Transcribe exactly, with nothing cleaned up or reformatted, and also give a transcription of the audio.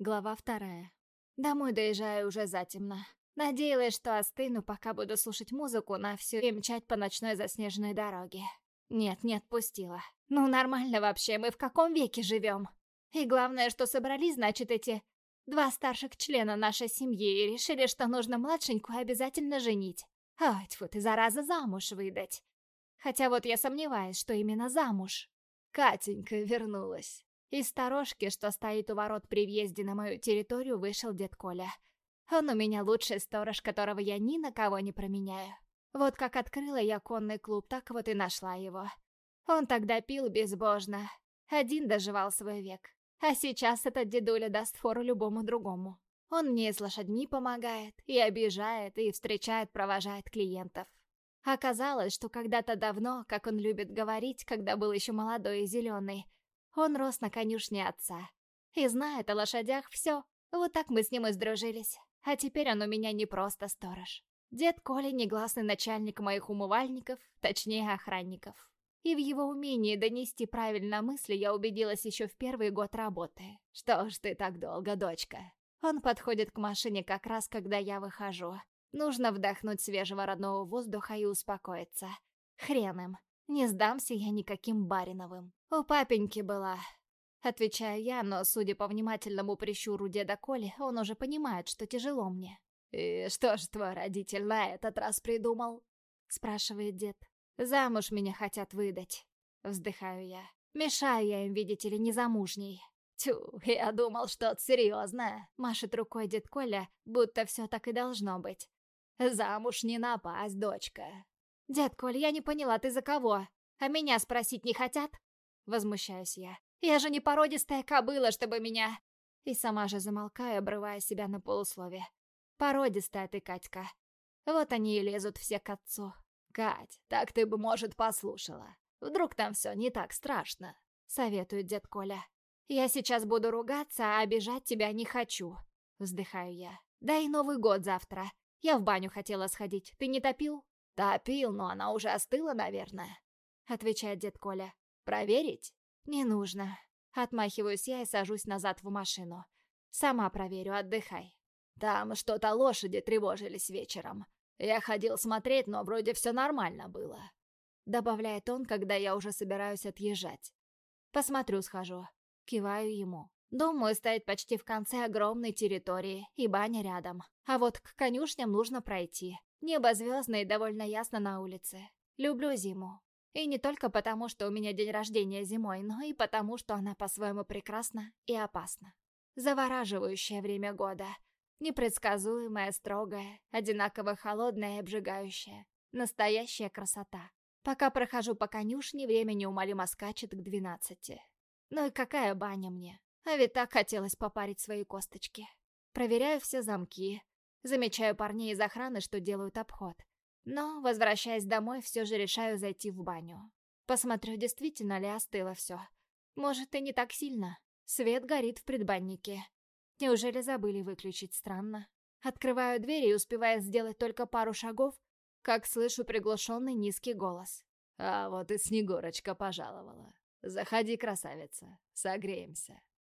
Глава вторая. Домой доезжаю уже затемно. Надеялась, что остыну, пока буду слушать музыку на всю и мчать по ночной заснеженной дороге. Нет, не отпустила. Ну нормально вообще, мы в каком веке живем? И главное, что собрались, значит, эти два старших члена нашей семьи и решили, что нужно младшенькую обязательно женить. Ой, тьфу ты, зараза, замуж выдать. Хотя вот я сомневаюсь, что именно замуж. Катенька вернулась. Из сторожки, что стоит у ворот при въезде на мою территорию, вышел дед Коля. Он у меня лучший сторож, которого я ни на кого не променяю. Вот как открыла я конный клуб, так вот и нашла его. Он тогда пил безбожно. Один доживал свой век. А сейчас этот дедуля даст фору любому другому. Он мне с лошадьми помогает, и обижает, и встречает, провожает клиентов. Оказалось, что когда-то давно, как он любит говорить, когда был еще молодой и зеленый, он рос на конюшне отца. И знает о лошадях все. Вот так мы с ним и сдружились. А теперь он у меня не просто сторож. Дед Коля — негласный начальник моих умывальников, точнее охранников. И в его умении донести правильно мысли я убедилась еще в первый год работы. «Что ж ты так долго, дочка?» Он подходит к машине как раз, когда я выхожу. Нужно вдохнуть свежего родного воздуха и успокоиться. Хрен им. Не сдамся я никаким Бариновым. У папеньки была. Отвечаю я, но, судя по внимательному прищуру деда Коли, он уже понимает, что тяжело мне. «И что ж твой родитель на этот раз придумал?» Спрашивает дед. «Замуж меня хотят выдать». Вздыхаю я. Мешаю я им, видите ли, незамужней. «Тю, я думал, что-то серьезное», — машет рукой дед Коля, будто все так и должно быть. «Замуж не напасть, дочка». «Дед Коль, я не поняла, ты за кого? А меня спросить не хотят?» Возмущаюсь я. «Я же не породистая кобыла, чтобы меня...» И сама же замолкаю, обрывая себя на полуслове. «Породистая ты, Катька». Вот они и лезут все к отцу. «Кать, так ты бы, может, послушала. Вдруг там все не так страшно», — советует дед Коля. «Я сейчас буду ругаться, а обижать тебя не хочу», — вздыхаю я. «Да и Новый год завтра. Я в баню хотела сходить. Ты не топил?» «Топил, но она уже остыла, наверное», — отвечает дед Коля. «Проверить?» «Не нужно». Отмахиваюсь я и сажусь назад в машину. «Сама проверю, отдыхай». «Там что-то лошади тревожились вечером. Я ходил смотреть, но вроде все нормально было», — добавляет он, когда я уже собираюсь отъезжать. «Посмотрю, схожу». Киваю ему. Дом мой стоит почти в конце огромной территории, и баня рядом. А вот к конюшням нужно пройти. Небо звездное и довольно ясно на улице. Люблю зиму. И не только потому, что у меня день рождения зимой, но и потому, что она по-своему прекрасна и опасна. Завораживающее время года. Непредсказуемое, строгое, одинаково холодное и обжигающее. Настоящая красота. Пока прохожу по конюшне, время неумолимо скачет к двенадцати. Ну и какая баня мне? А ведь так хотелось попарить свои косточки. Проверяю все замки. Замечаю парней из охраны, что делают обход. Но, возвращаясь домой, все же решаю зайти в баню. Посмотрю, действительно ли остыло все. Может, и не так сильно. Свет горит в предбаннике. Неужели забыли выключить? Странно. Открываю дверь и успеваю сделать только пару шагов, как слышу приглушенный низкий голос. «А вот и Снегурочка пожаловала. Заходи, красавица, согреемся».